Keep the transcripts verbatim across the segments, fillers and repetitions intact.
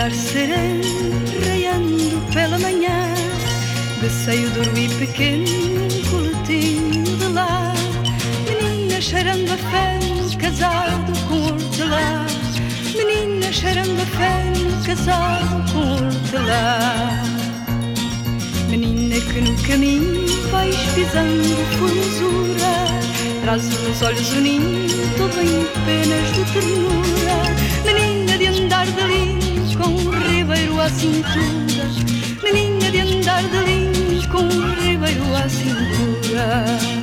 olhar sereno, raiando pela manhã, de seio duro e pequeno, coletinho de lá. Menina cheirando a feno, casado com hortelã. Menina cheirando a feno, casado com hortelã. Menina que no caminho vais pisando formosura, traz nos olhos o ninho, todo em penas de ternura. Menina de andar de linho, com um ribeiro à cintura. Menina de andar de linho, com um ribeiro à cintura.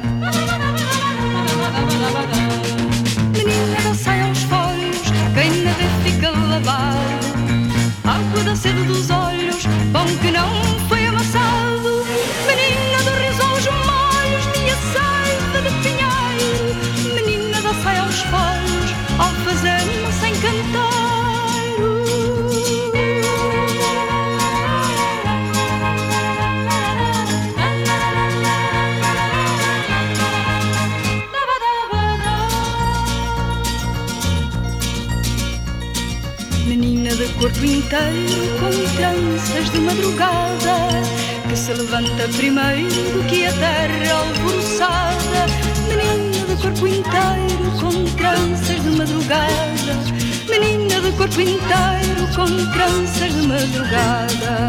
Menina da saia aos folhos, quem na vê fica lavado. Água da sede dos olhos, pão que não foi amassado. Menina do riso aos molhos, minha saiva de pinheiro. Menina da saia aos folhos, alfazema sem canteiro. Menina de corpo inteiro, com tranças de madrugada, que se levanta primeiro que a terra alvoroçada. Menina de corpo inteiro, com tranças de madrugada. Menina de corpo inteiro, com tranças de madrugada.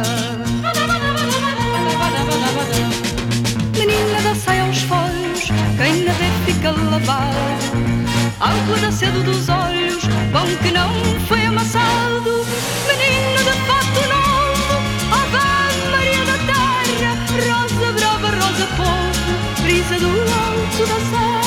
Menina da saia aos folhos, quem na vê fica lavado. Água da sede dos olhos, pão que não foi amassado. Menina de fato novo, Ave Maria da terra. Rosa brava, rosa povo, brisa do alto da serra.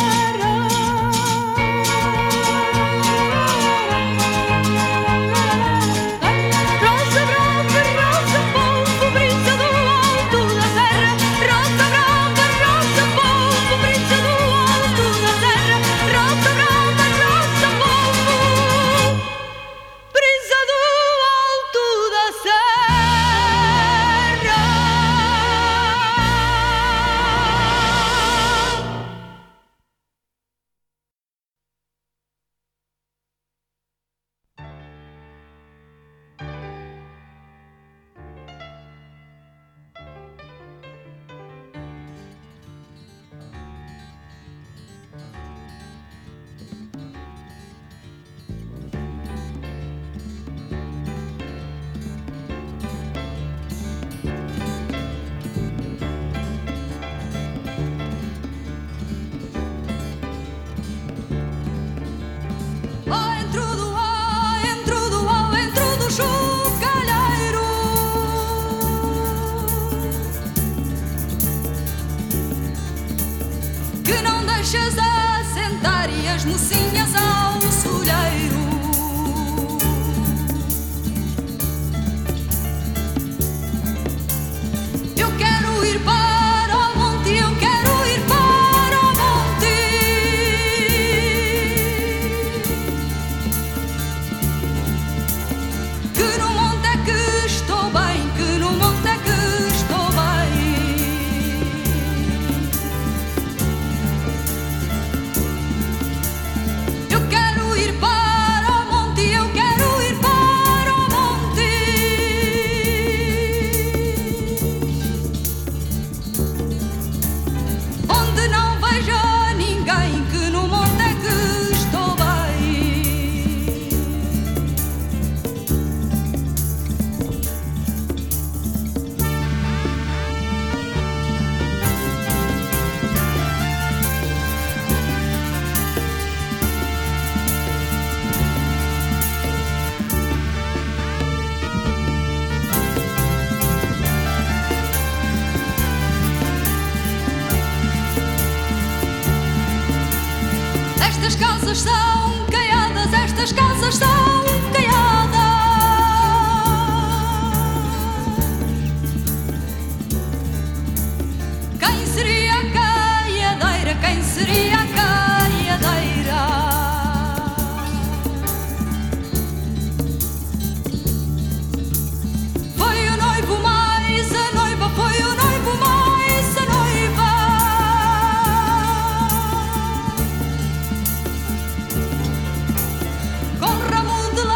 Rosa brava, rosa povo, brisa do alto da serra. Rosa brava, rosa povo, brisa do alto da serra. Rosa brava, rosa povo, brisa do alto da serra. Deixas assentar e as mocinhas ao solheiro. Eu quero ir para o monte, eu quero ir para o monte. Que no monte é que estou bem, que no monte é que estou bem. Estas casas são caiadas, estas casas são caiadas. Quem seria a caiadeira? Quem seria a caiadeira? Foi o noivo mais a noiva, foi o noivo mais a noiva. Com ramo de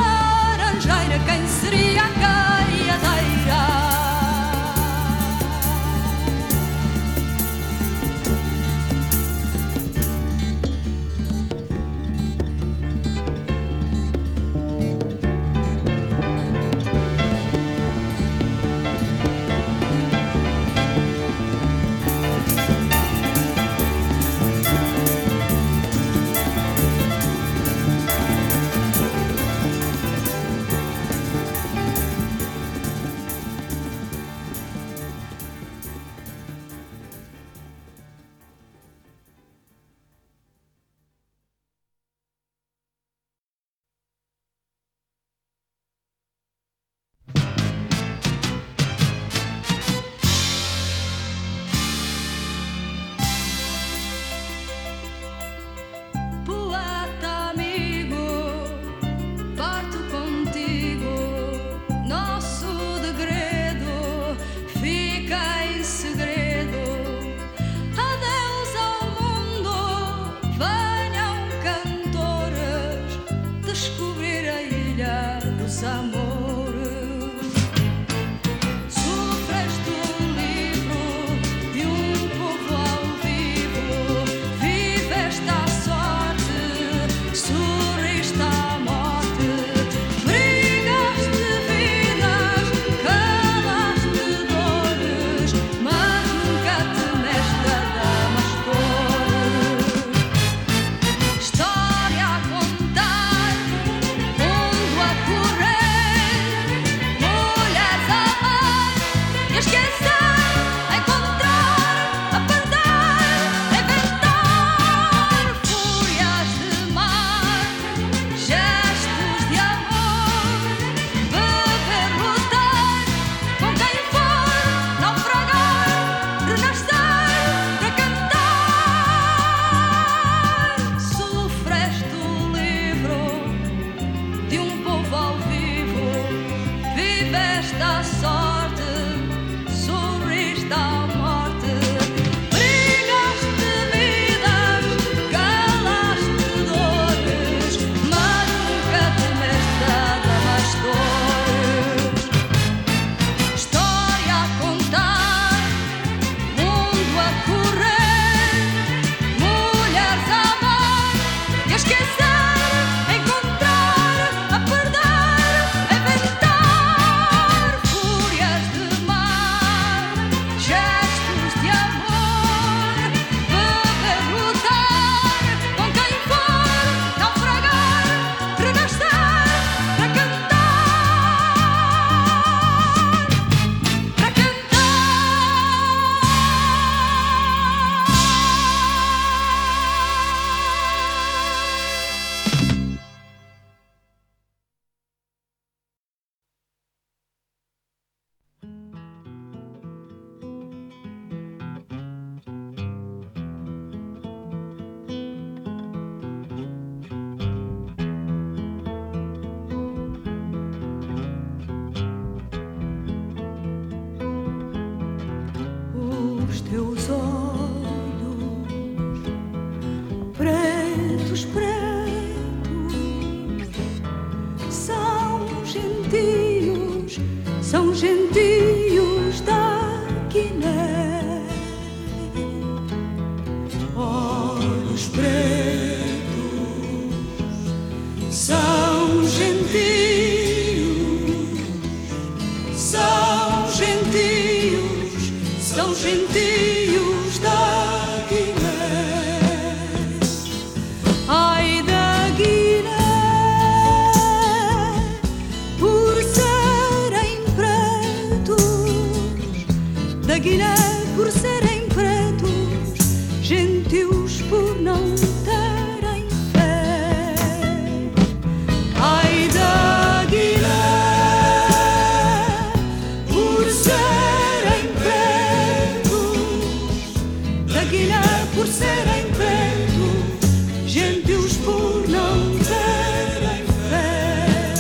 teus olhos pretos, pretos, são gentios, são gentios da Guiné. Olhos pretos, são gentios, são gentios, são gentios da Guiné. Ai da Guiné, por serem pretos, da Guiné por serem pretos, gentios por não terem fé. Ai da Guiné, por serem pretos, da Guiné por serem pretos, gentios por não terem fé.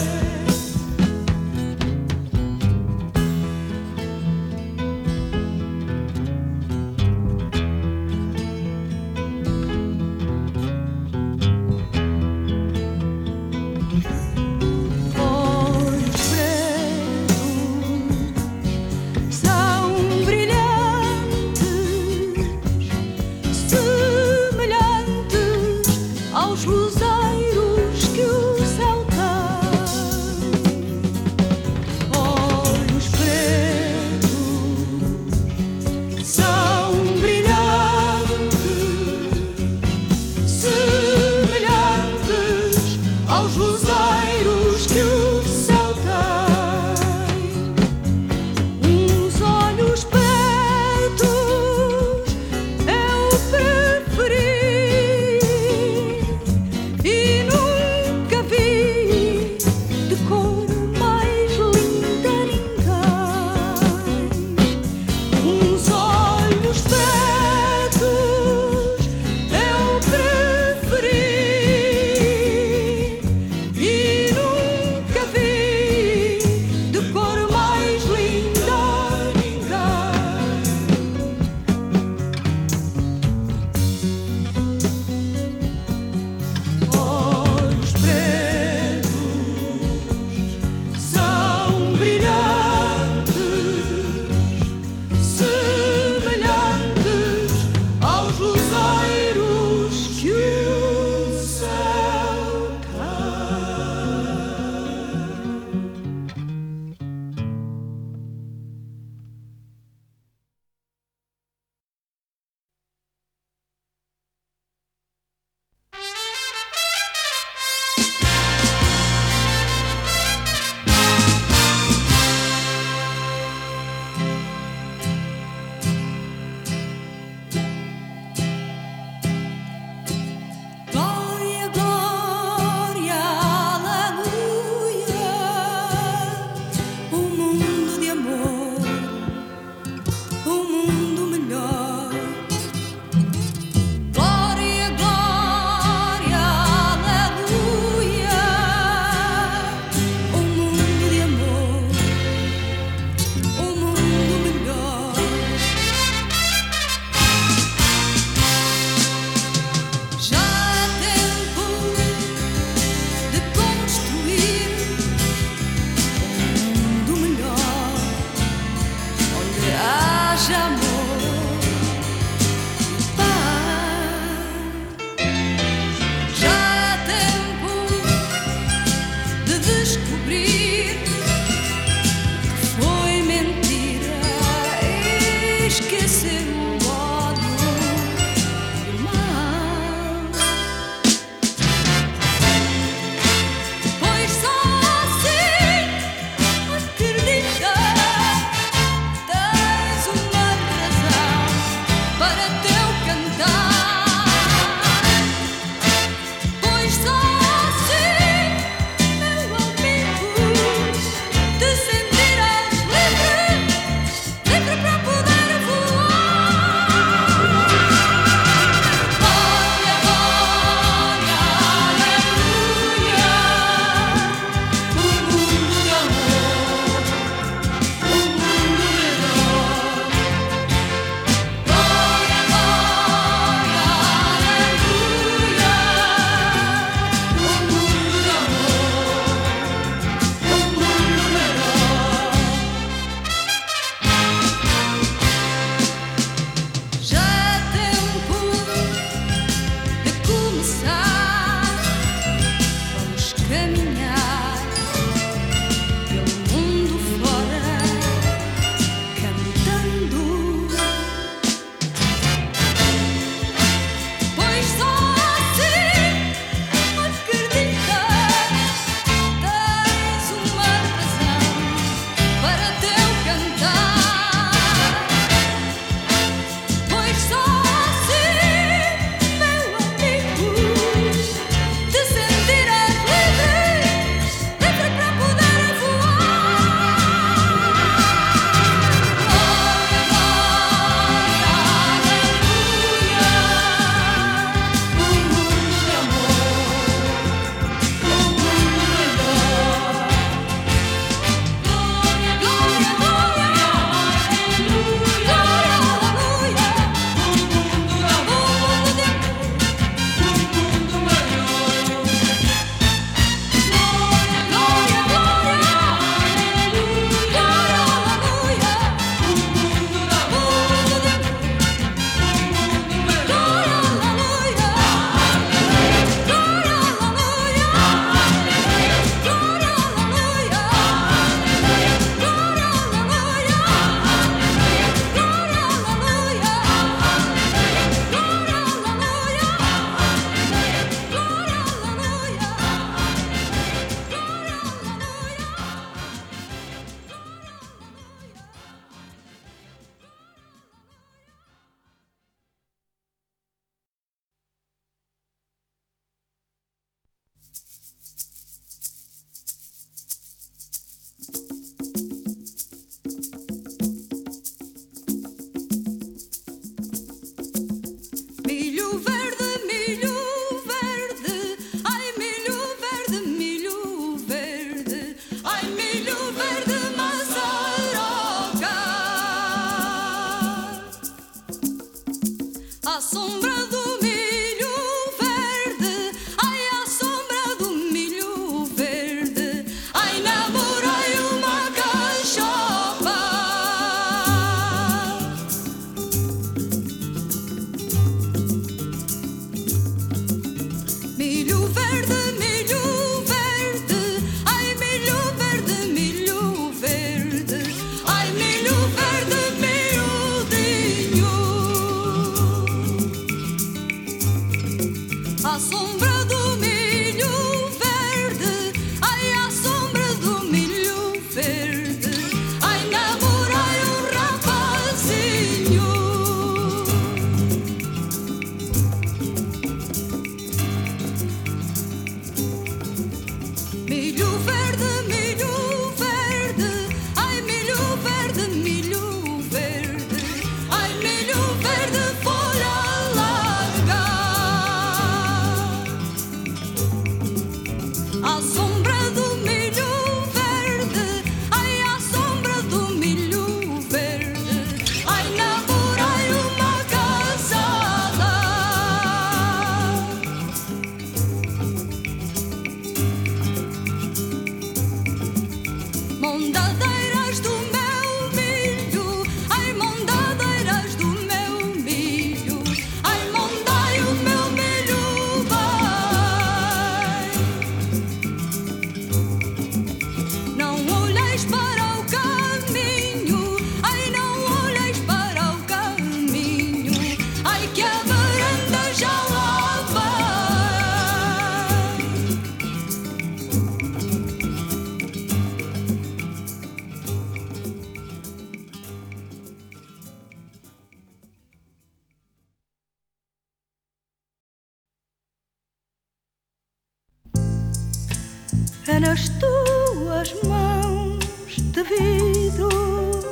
é nas tuas mãos de vidro,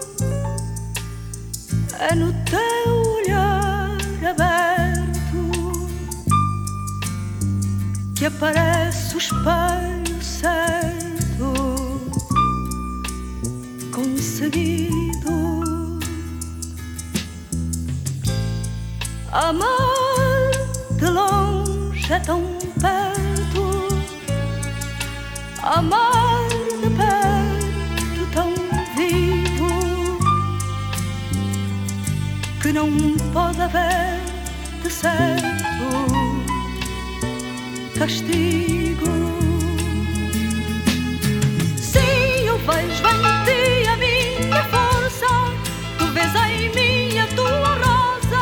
é no teu olhar aberto que aparece o espelho certo, conseguido. Amar de longe é tão perto, amar de perto tão vivo, que não pode haver de certo castigo. Sim, eu vejo em ti a minha força, tu vês em mim a tua rosa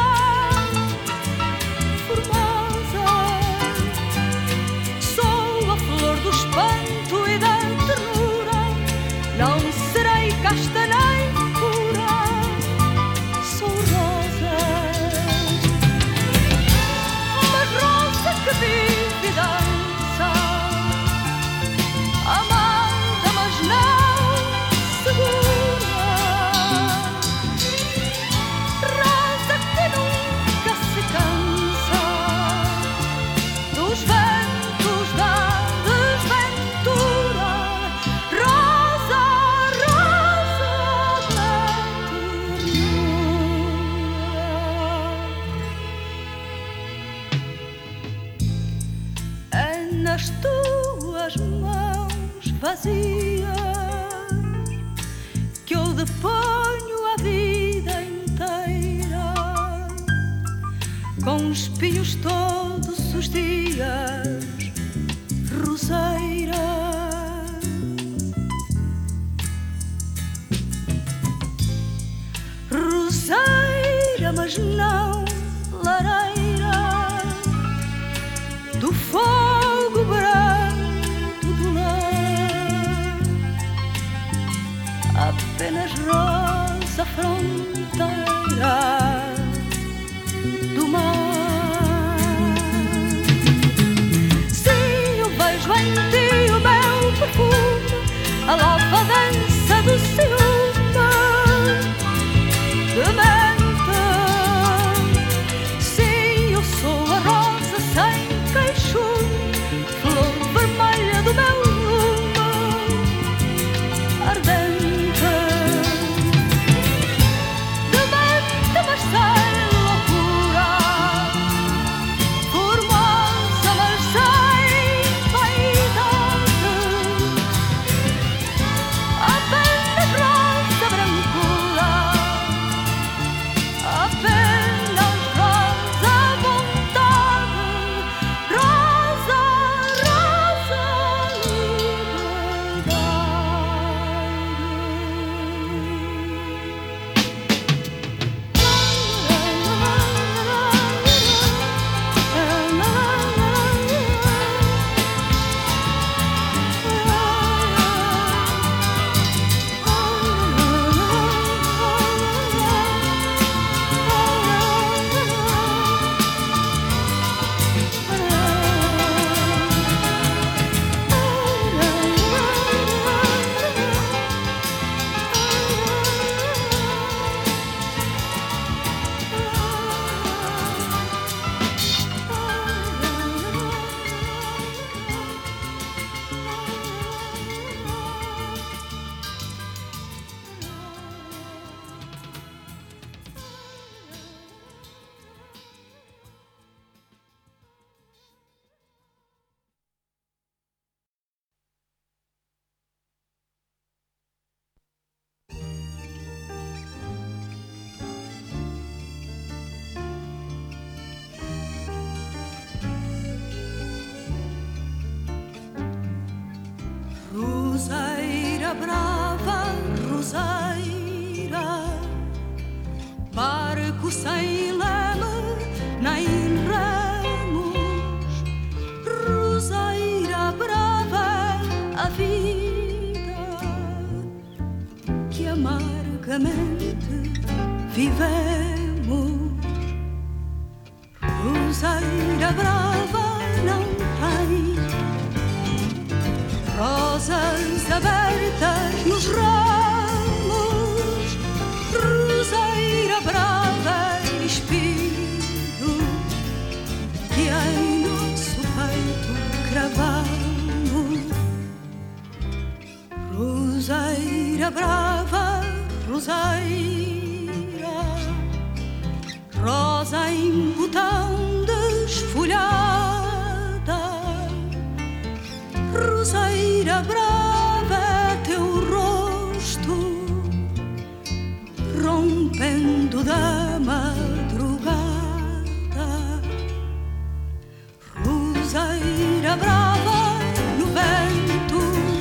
formosa. Sou a flor do espanto e da ternura, não serei casta nem pura, sou rosa, uma rosa que vive e dança, amada mas não segura, rosa que nunca se cansa dos ventos da desventura, rosa, rosa da ternura. É nas tuas mãos vazias que eu deponho a vida inteira, com espinhos todos os dias, roseira. Roseira, mas não lareira do fogo branco do lar, apenas rosa fronteira do mar. Sim, eu vejo em ti o meu perfume, a louva dança do ciúme de mente. Sim, eu sou a rosa sem queixume, flor vermelha do meu lume ardente, de mente mas sem loucura, formosa mas sem vaidade, apenas rosa brancura, apenas rosa vontade, rosa, rosa liberdade. Roseira brava, roseira, barco sem leme nem remos, roseira brava, a vida que amargamente vivemos. Roseira brava não tem rosa abertas nos ramos, roseira brava e espinho que em nosso peito cravamos. Roseira brava, roseira, rosa em botão desfolhada, roseira brava, teu rosto rompendo da madrugada. Roseira brava no vento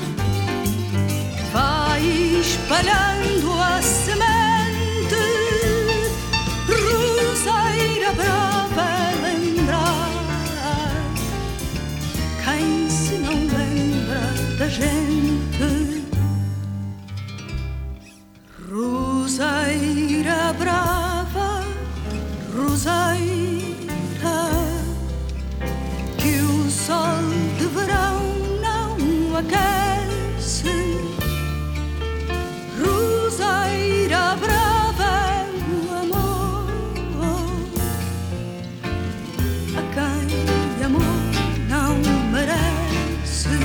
vai espalhando a semente. Roseira brava lembrar quem se não lembra da gente. Roseira brava, roseira, que o sol de verão não aquece. Roseira brava, o amor a quem amor não merece.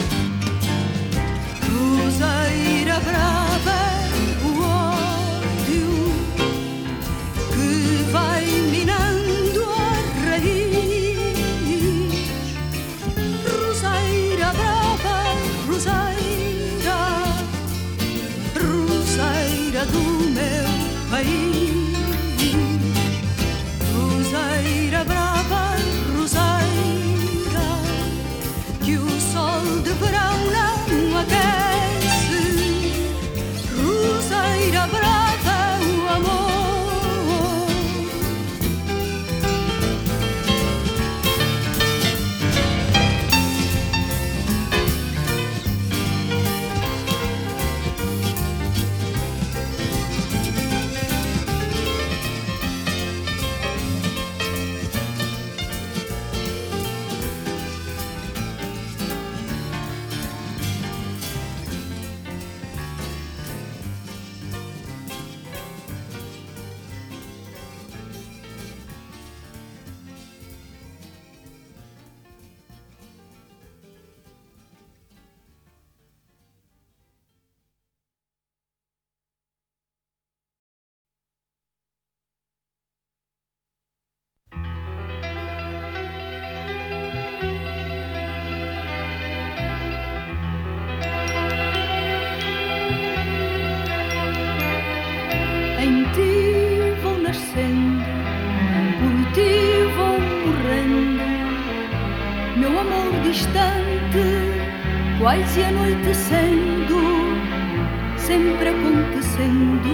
Roseira brava, o ódio que vai minando a raiz. Roseira brava, roseira, roseira do meu país. Roseira brava, roseira, que o sol de verão não aquece. Roseira brava, o amor. Em ti vou nascendo, por ti vou morrendo, meu amor distante, quase anoitecendo, sempre acontecendo.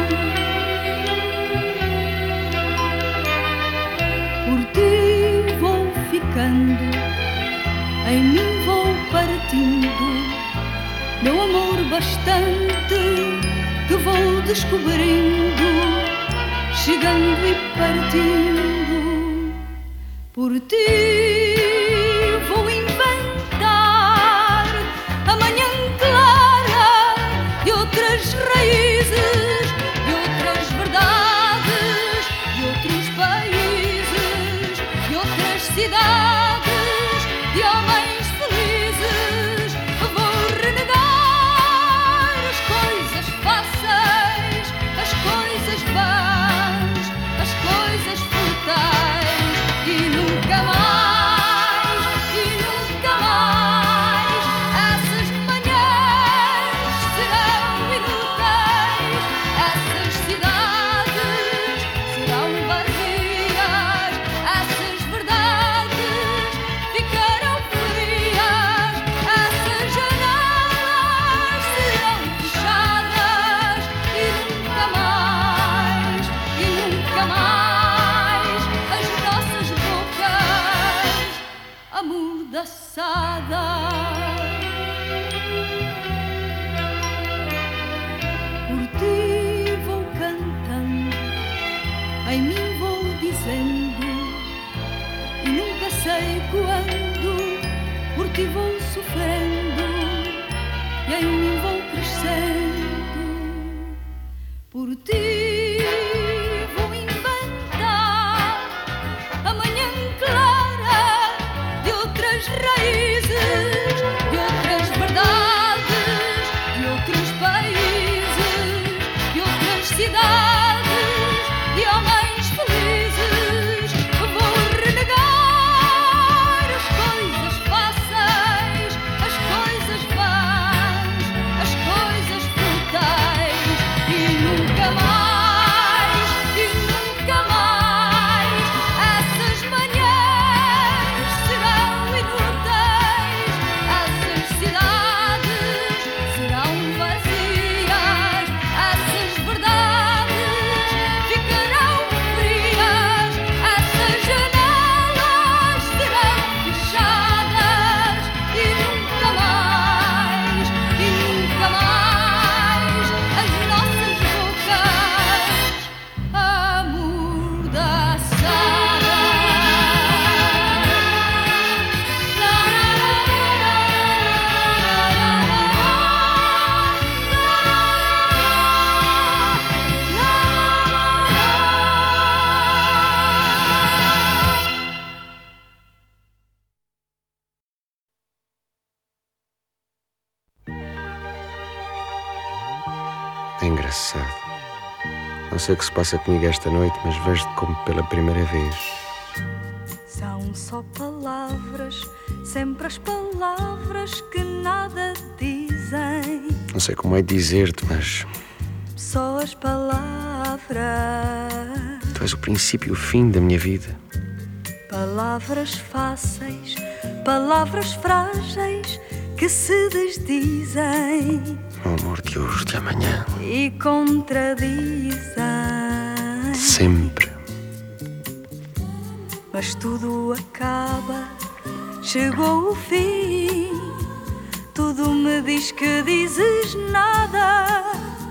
Por ti vou ficando, em mim vou partindo, meu amor bastante, que vou descobrindo, chegando e partindo. Por ti vou inventar a manhã clara de outras raízes, de outras verdades, de outros países, de outras cidades, de homens felizes. Vou renegar as coisas fáceis, as coisas vãs, as coisas fúteis, e nunca mais, e nunca mais essas manhãs serão inúteis, essas cidades serão vazias, essas verdades ficarão frias, essas janelas serão fechadas, e nunca mais, e nunca mais as nossas bocas amordaçadas. Por ti vou cantando, em mim vou dizendo, e nunca sei quando, por ti vou sofrendo, e e em mim vou crescendo. Por ti vou inventar a manhã clara de outras raízes, de outras verdades, de outros países, de outras cidades, de homens felizes. Vou renegar as coisas fáceis, as coisas vãs, as coisas brutais, e nunca mais, e nunca mais essas manhãs serão inúteis, essas cidades serão vazias, essas verdades ficarão frias, essas janelas serão fechadas, e nunca mais, e nunca mais as nossas bocas É engraçado. Não sei o que se passa comigo esta noite, mas vejo-te como pela primeira vez. São só palavras, sempre as palavras que nada dizem. Não sei como é dizer-te, mas Só as palavras, tu és o princípio e o fim da minha vida. palavras fáceis, palavras frágeis que se desdizem O amor de hoje, de amanhã, e contradizem. sempre. Mas tudo acaba, chegou o fim. Tudo me diz que dizes nada,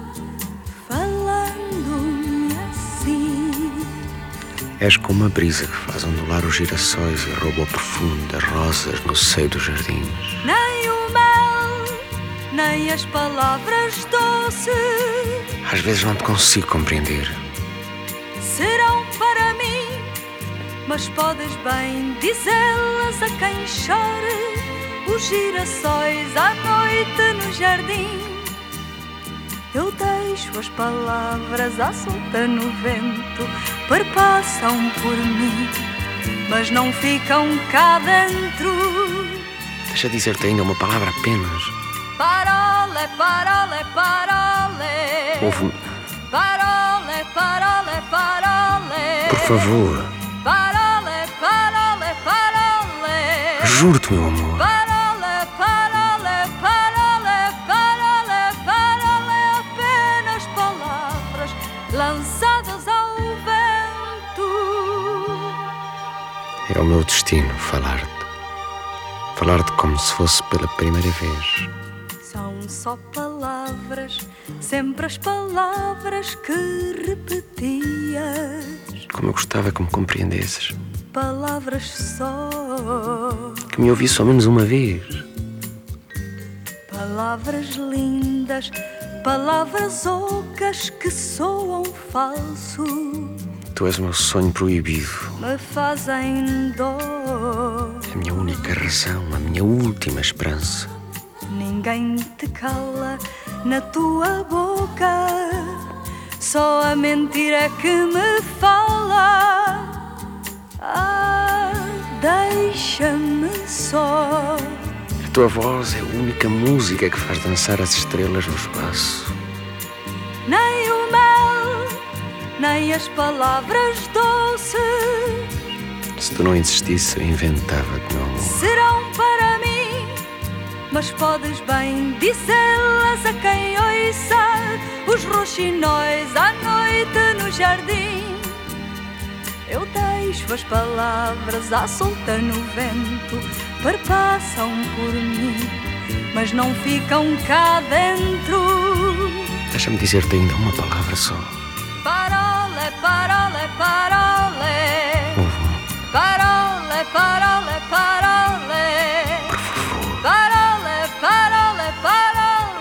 falando-me assim. És como a brisa que faz ondular os girassóis e rouba o perfume das rosas no seio dos jardins. Nem o mel, nem as palavras doces Às vezes não te consigo compreender. serão para mim, mas podes bem dizê-las a quem chore. Os girassóis à noite no jardim. Eu deixo as palavras à solta no vento, perpassam por mim, mas não ficam cá dentro. Deixa dizer-te ainda uma palavra apenas. Parole, parole, parole. Ouve-me, Parole, parole, parole. por favor. Parole, parole, parole. Juro-te, meu amor. Parole, parole, parole, parole, parole. Apenas palavras lançadas ao vento. É o meu destino falar-te. Falar-te como se fosse pela primeira vez. São só palavras, sempre as palavras que repetias. Como eu gostava que me compreendesses. Palavras só, Que me ouvisse ao menos uma vez. palavras lindas, palavras ocas que soam falso, Tu és o meu sonho proibido. me fazem dor. A minha única razão, a minha última esperança. Ninguém te cala na tua boca, só a mentira que me fala. Ah, deixa-me só. A tua voz é a única música que faz dançar as estrelas no espaço. Nem o mel, nem as palavras doces Se tu não insistisse, eu inventava-te, meu amor. serão para mim, mas podes bem dizê-las a quem ouça. Os roxinóis à noite no jardim. Eu deixo as palavras à solta no vento, perpassam por mim, mas não ficam cá dentro. Deixa-me dizer-te ainda uma palavra só. Parole, parole, parole. Ouve-me, Parole, parole, parole. por favor. Parole, parole, parole.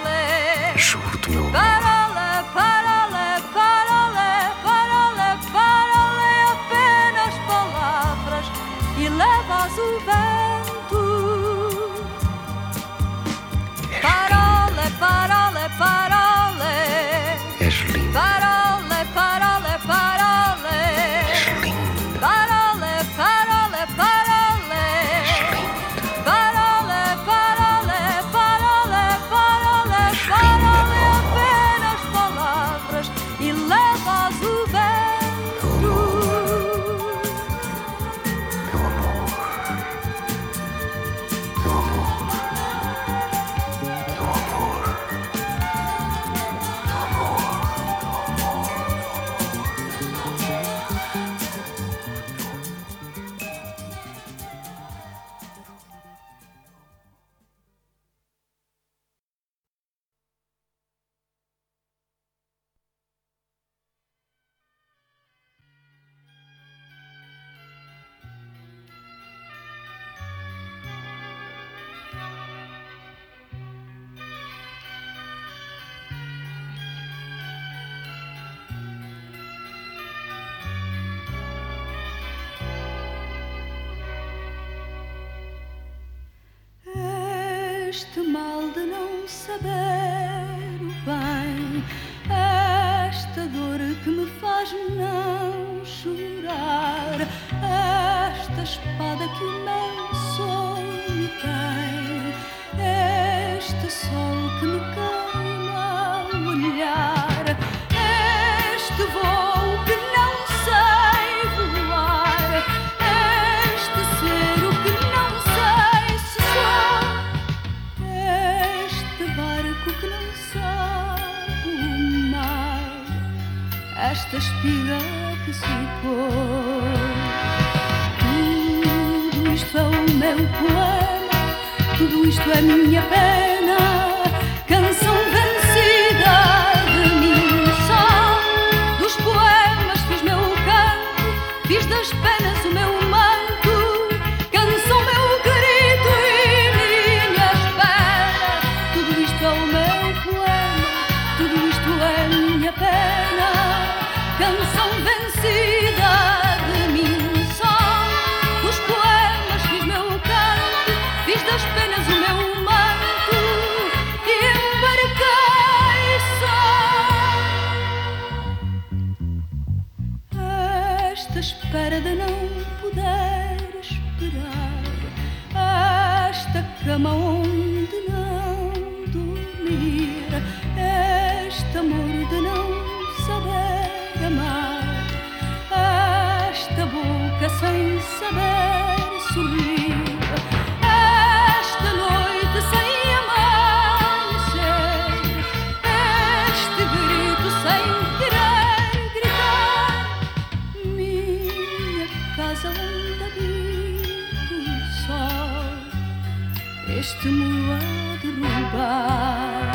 este mal de não saber o bem, esta dor que me faz não chorar, esta espada que o meu sonho tem, este sol que me queima o olhar, este voo que não sei voar, este ser o que não sei se sou, este barco que não sabe o mar, esta espiga que secou. Tudo isto é o meu poema, tudo isto é minha pena, canção vencida de mim só. Dos poemas fiz meu canto, fiz das penas o meu manto, canção meu grito e minha espera. Tudo isto é o meu poema, tudo isto é minha pena, canção vencida de mim só. Dos poemas fiz meu canto, fiz das penas o meu manto e embarquei só. Esta espera de não poder esperar, esta cama onde não dormir, este amor de não saber amar, esta boca sem saber sorrir, esta noite sem amanhecer, este grito sem querer gritar, minha casa onde habita o sol, este muro a derrubar.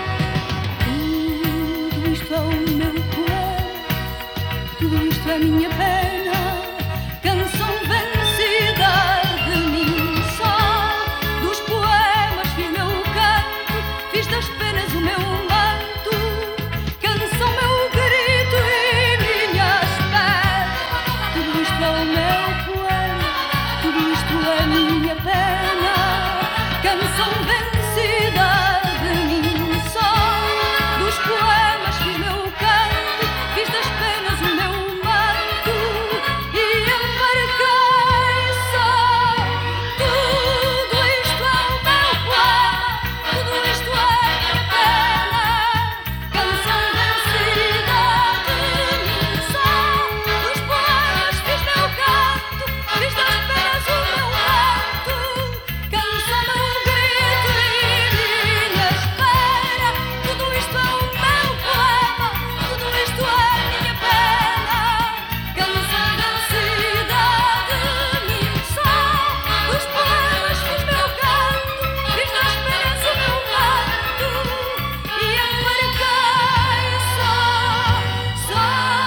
Tudo isto é o meu poema, tudo isto é minha pena, canção vencida de mim só. Dos poemas fiz meu canto, fiz das penas o meu manto, canção meu grito e minha espera. Tudo isto é o meu poema, tudo isto é minha pena, canção vencida de mim só. Dos poemas fiz meu canto, fiz das penas o meu manto e embarquei só. Tudo isto é o meu poema, tudo isto é minha pena, canção vencida de mim só. Dos poemas fiz meu canto, fiz das penas o meu manto, canção meu grito e minha espera. Tudo isto é o meu poema, tudo isto é minha pena, canção vencida de mim só. Dos poemas fiz meu canto, fiz das penas o meu manto e embarquei só, só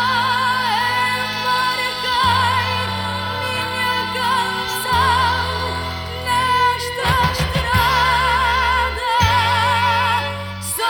embarquei minha canção nesta estrada só.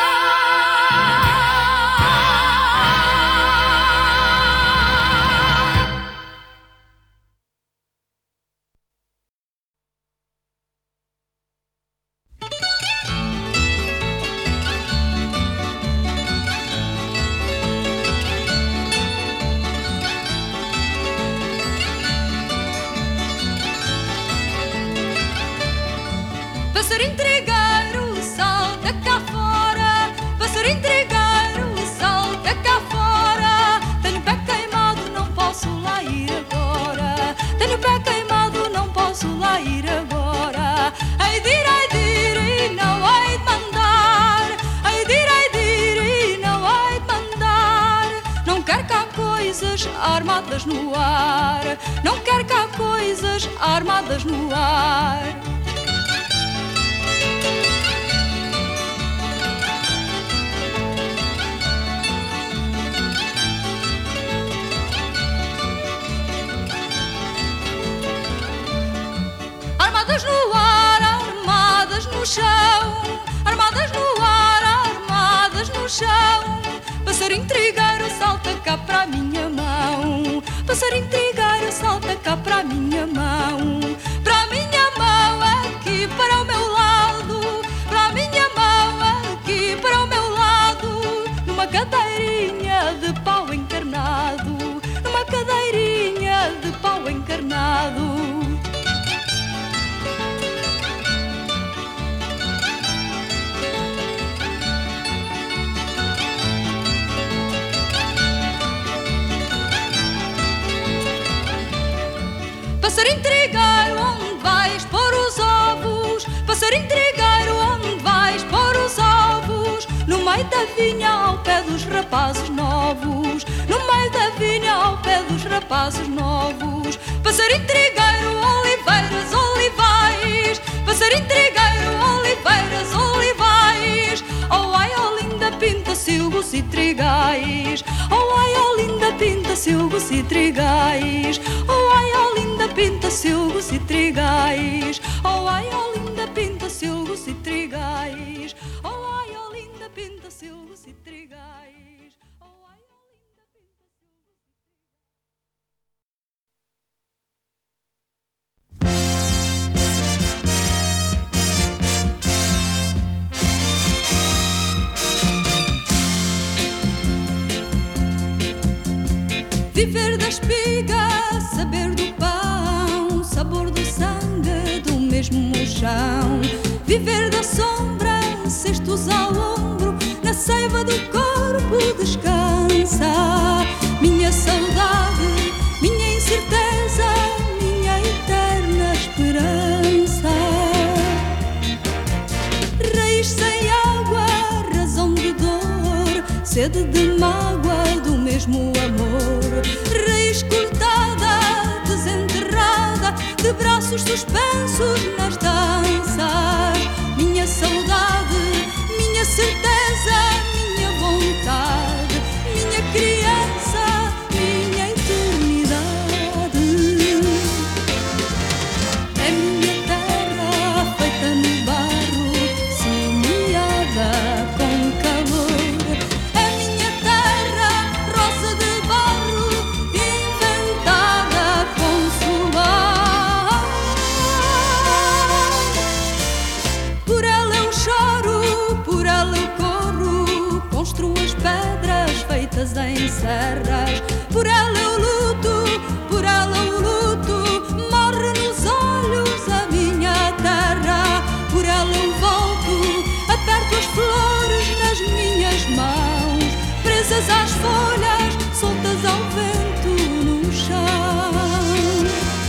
Passarinho trigueiro, salta cá fora. Passarinho trigueiro, salta cá fora. Tenho o pé queimado, não posso lá ir agora. Tenho o pé queimado, não posso lá ir agora. Ai dir, ai dir, e não hei de mandar. Ai dir, ai dir, e não hei de mandar. Não quero cá coisas armadas no ar. Não quero cá coisas armadas no ar. Armadas no ar, armadas no chão, armadas no ar, armadas no chão. Passarinho trigueiro, salta cá para a minha mão. Passarinho trigueiro, salta cá para a minha mão. Para a minha mão, aqui para o meu lado. da vinha ao pé dos rapazes novos, no meio da vinha ao pé dos rapazes novos. Passarinho trigueiro, oliveiras, olivais, passarinho trigueiro, oliveiras, olivais. Oh ai, oh linda pinta, silvos e trigais. Oh ai, oh linda pinta, silvos e trigais. Oh ai, oh linda pinta, silvos e trigais. Oh ai, oh linda pinta, silvos e trigais. Oh ai, oh linda pinta, silvos e trigais. Oh ai, oh linda pinta, silvos e viver da espiga, saber do pão, sabor do sangue do mesmo chão. Viver da sombra, cestos ao ombro, na seiva do corpo descansa. Minha saudade, minha incerteza, minha eterna esperança. Raiz sem água, razão de dor, sede de mágoa do mesmo amor. Raiz cortada, desenterrada, de braços suspensos nas danças. Minha saudade, minha certeza, minha vontade, minha criança, minha eternidade. É minha terra feita no barro, semeada com calor. É minha terra, rosa de barro, inventada com suor. Por ela eu choro, por ela eu corro, construo as pedras feitas em serras. Por ela eu luto, por ela eu luto, morre nos olhos a minha terra. Por ela eu volto, aperto as flores nas minhas mãos, presas às folhas, soltas ao vento no chão.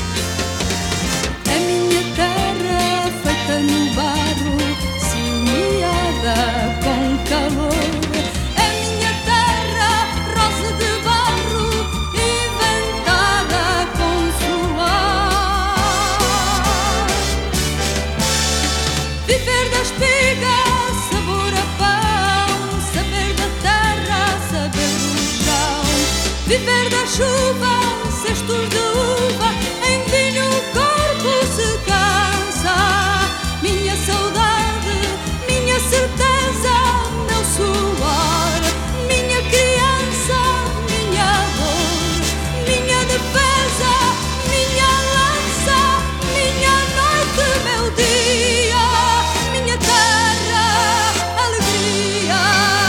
É minha terra feita no barro, semeada com calor. É minha terra, rosa de barro, inventada com suor. Viver da espiga, sabor a pão, saber da terra, saber do chão. Viver da chuva, cestos de uva, em vinho o corpo se cansa. Minha saudade, minha certeza, meu suor, minha criança, minha dor, minha defesa, minha lança, minha noite, meu dia, minha terra, alegria.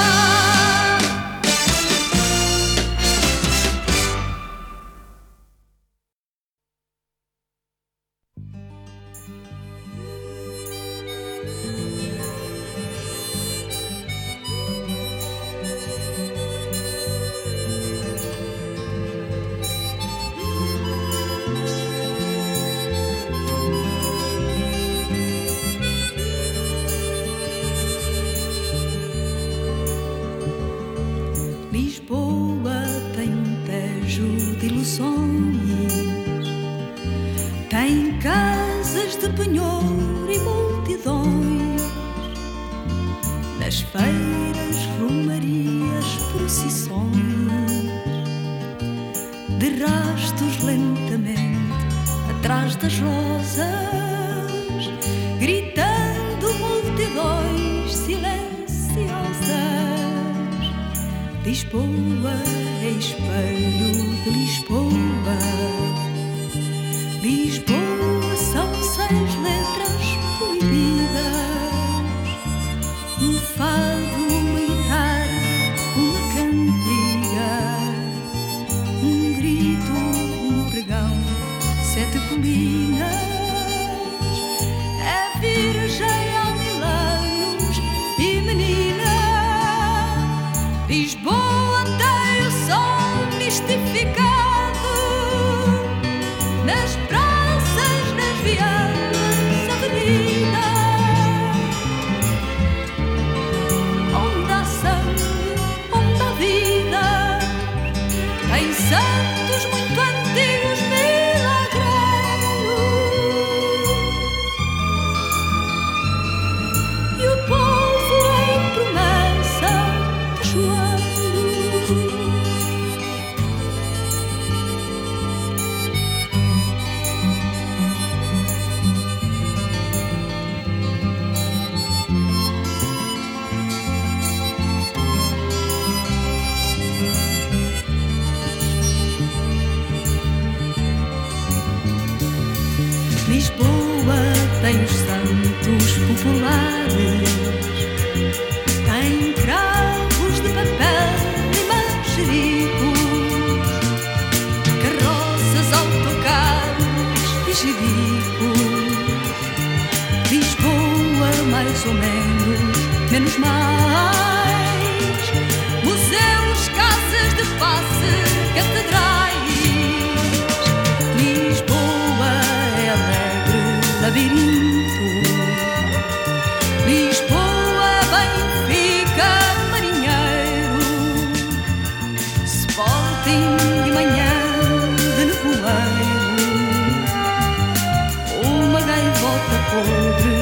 Lisboa tem um tejo de ilusões, tem casas de penhor e multidões, nas feiras, romarias, procissões, de rastos lentamente atrás das rosas, gritando multidões silenciosas. Lisboa é espelho de Lisboa. Lisboa são seis letras proibidas, um fado, uma guitarra, uma cantiga, um grito, um pregão, sete colinas. É virgem há mil anos e menina. Lisboa tem o sol mistificado, nas praças, nas vianas, avenidas, onde há samba Lisboa tem os santos populares, tem cravos de papel e manjericos, carroças, autocarros e jibicos. Lisboa mais ou menos, menos mais, museus, casas de passe, catedrais. Lisboa é alegre labirinto, Lisboa, Benfica, Marinheiro, Sporting de manhã de nevoeiro, uma gaivota podre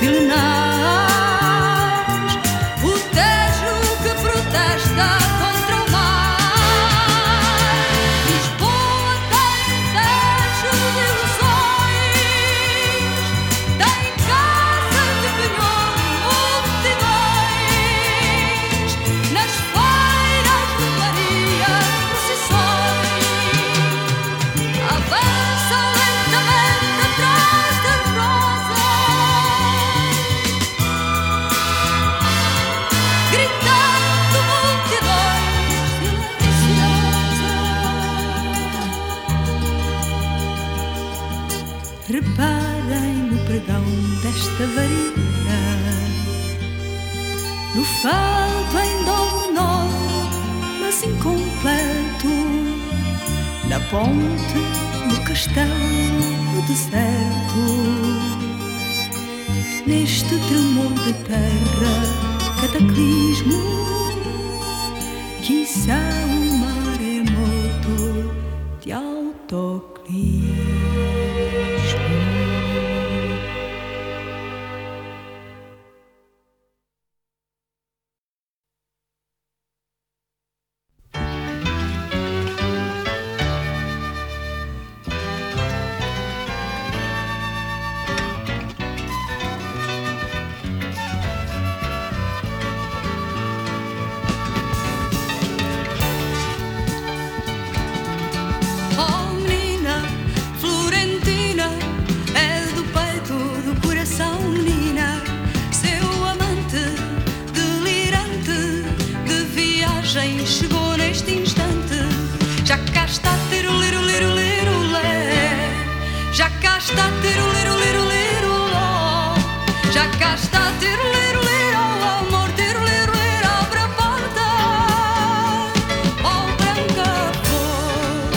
milenares, o Tejo que protesta contra o mar. Lisboa tem Tejo de ilusões, tem casas de penhor, multidões, nas feiras de Maria, procissões, avançam lentamente atrás das rosas, gritando multidões silenciosas. Reparem no pregão desta varia, no fado em dó menor, mas incompleto, na ponte, no castelo, no deserto, neste tremor de terra, cataclismo, quiçá um maremoto de autoclismo. Oh menina, Florentina, é do peito do coração, menina, seu amante delirante de viagem chegou neste instante. Já cá está ter o liro, liro, liro, lé, já cá está ter o liro, liro, liro, ló, já cá está ter o liro, liro, amor, ter o liro, liro, abre a porta, oh branca flor.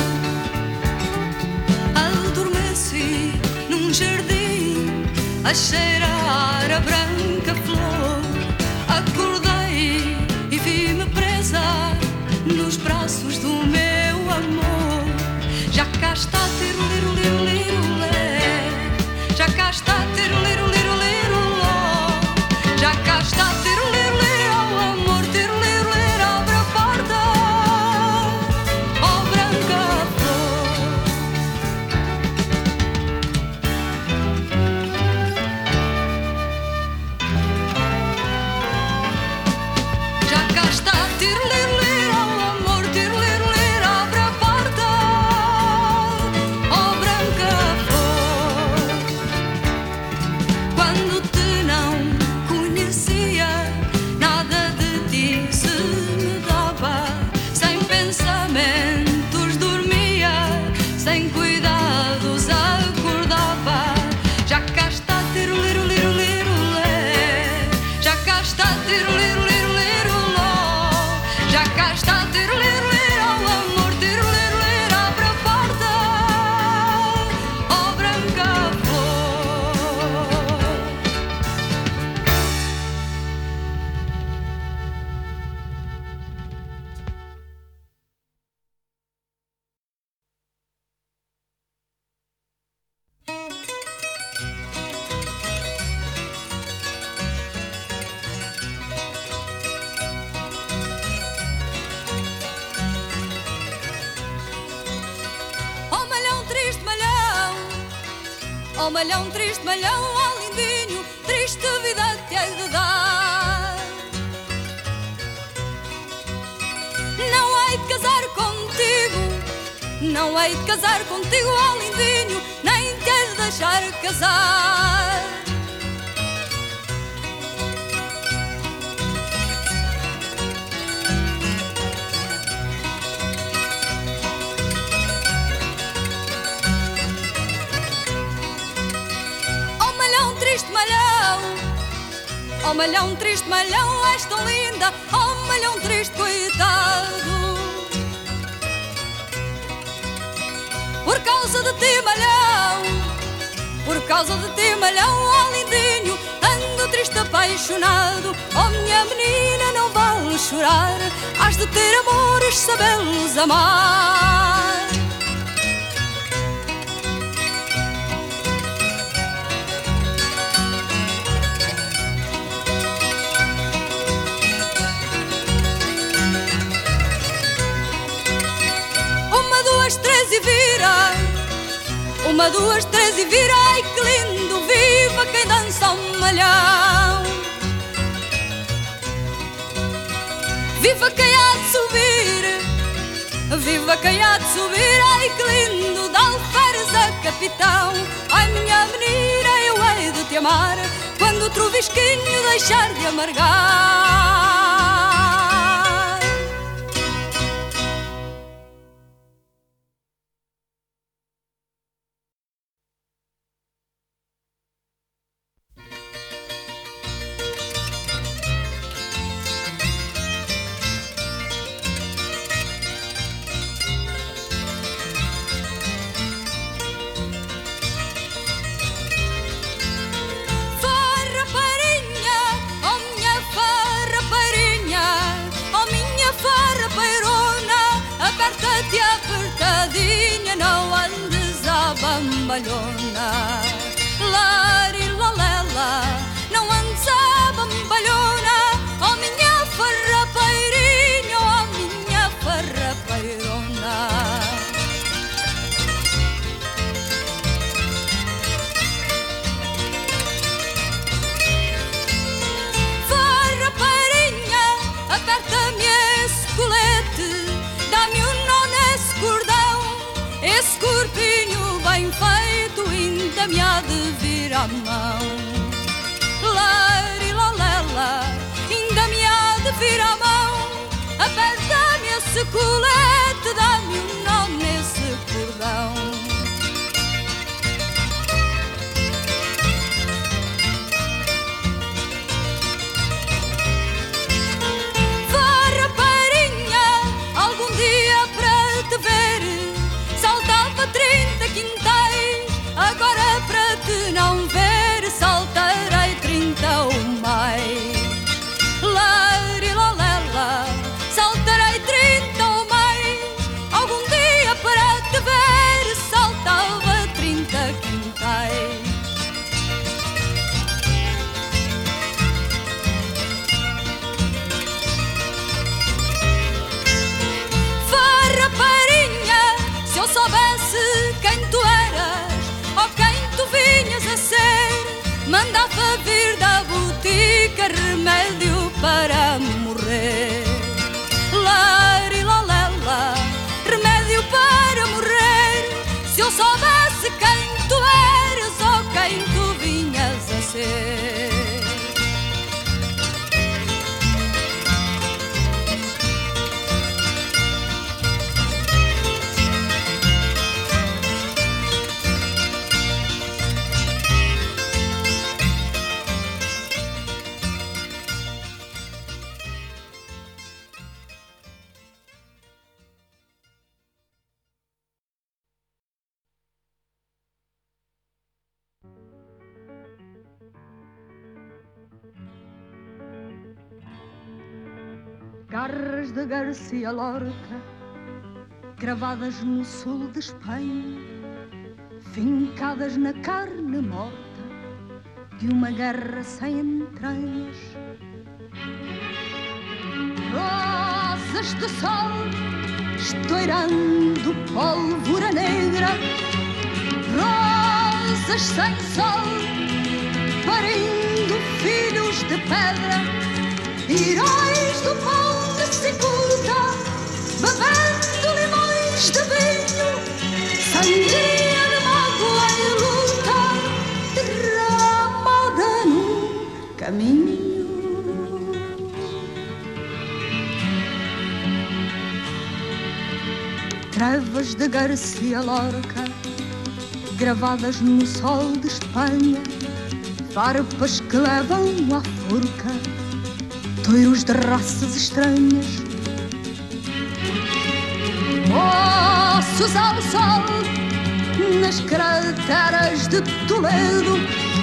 Adormeci num jardim a cheirar a branca flor. Acordei e vi-me presa nos braços do meu amor. Já cá está a ter o liro, liro, liro, lé, já cá está a ter o liro, liro, liro, ló, já cá está a ter o liro, liro, amor, ter o liro, liro, abre a porta, oh branca flor. Já cá está a ter o liro, liro, amor, ter o liro, liro, abre a porta, oh branca flor. Quando te não conhecia, nada de ti se me dava, sem pensamentos dormia, sem cuidados acordava. Já cá está a ter o liro, liro, liro, lé, já cá está a ter o liro, liro, liro, ló, já cá está a ter o liro, liro, amor, ter o liro, liro, abre a porta, oh branca flor. Oh malhão, triste malhão, oh malhão, triste malhão, oh lindinho, triste vida te hei de dar. Não hei de casar contigo, não hei de casar contigo, oh lindinho, nem te hei de deixar casar. Oh malhão, triste malhão, oh malhão, triste malhão, és tão linda, oh malhão, triste coitado. Por causa de ti, malhão, por causa de ti, malhão, oh lindinho, ando triste apaixonado. Oh minha menina, não vale chorar, has de ter amores, sabê-los amar. Uma, duas, três e vira. Uma, duas, três e vira. Ai que lindo, viva quem dança um malhão. Viva quem há de subir, viva quem há de subir. Ai que lindo, dá alferes a capitão. Ai minha menina, eu hei de te amar quando o trovisquinho deixar de amargar. Aperta-te apertadinha, não andes à bambalhona. Lari lalela, não andes à bambalhona. Oh minha farrapeirinha, oh minha farrapeirona. Farrapeirinha, aperta-me esse colete, dá-me um nó nesse cordão. Esse corpinho bem feito ainda me há de vir à mão. Lari lalela, ainda me há de vir à mão. Aperta-me esse colete, dá-me um nó nesse cordão. Saltava trinta quintais, agora para te não ver saltarei trinta ou mais. Lari lalela, saltarei trinta ou mais. Algum dia para te ver saltava trinta quintais. Se eu soubesse quem tu eras, ou quem tu vinhas a ser, mandava vir da botica remédio para morrer. Lari lalela, remédio para morrer. Se eu soubesse quem tu eras, ou quem tu vinhas a ser. Garras de Garcia Lorca, cravadas no sul de Espanha, fincadas na carne morta de uma guerra sem entranhas. Rosas de sol, estourando pólvora negra, rosas sem sol, parindo filhos de pedra, heróis do pão de cicuta, bebendo limões de vinho, sangria de mágoa e luta. trevas de Garcia Lorca, gravadas no sol de Espanha, farpas que levam à forca, toiros de raças estranhas, moços ao sol nas crateras de Toledo,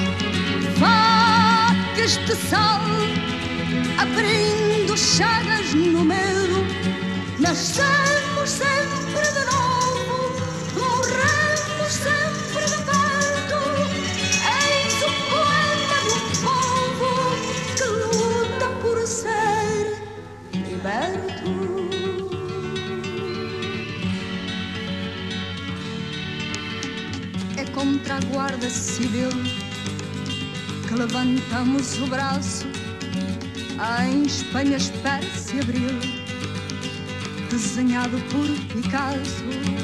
facas de sal abrindo chagas no medo. Nascemos sempre de novo, morremos sempre de perto. Eis o poema do povo que luta por ser liberto. É contra a Guarda Civil que levantamos o braço. Em Espanha espera-se abril, desenhado por Picasso.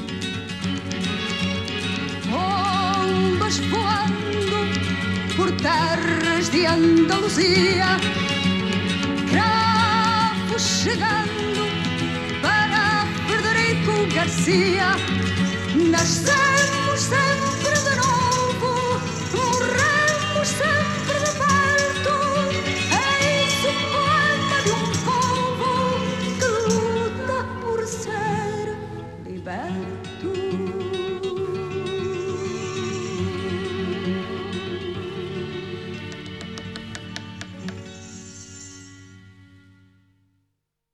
Bombas voando por terras de Andaluzia, cravos chegando para Frederico Garcia. Nasceu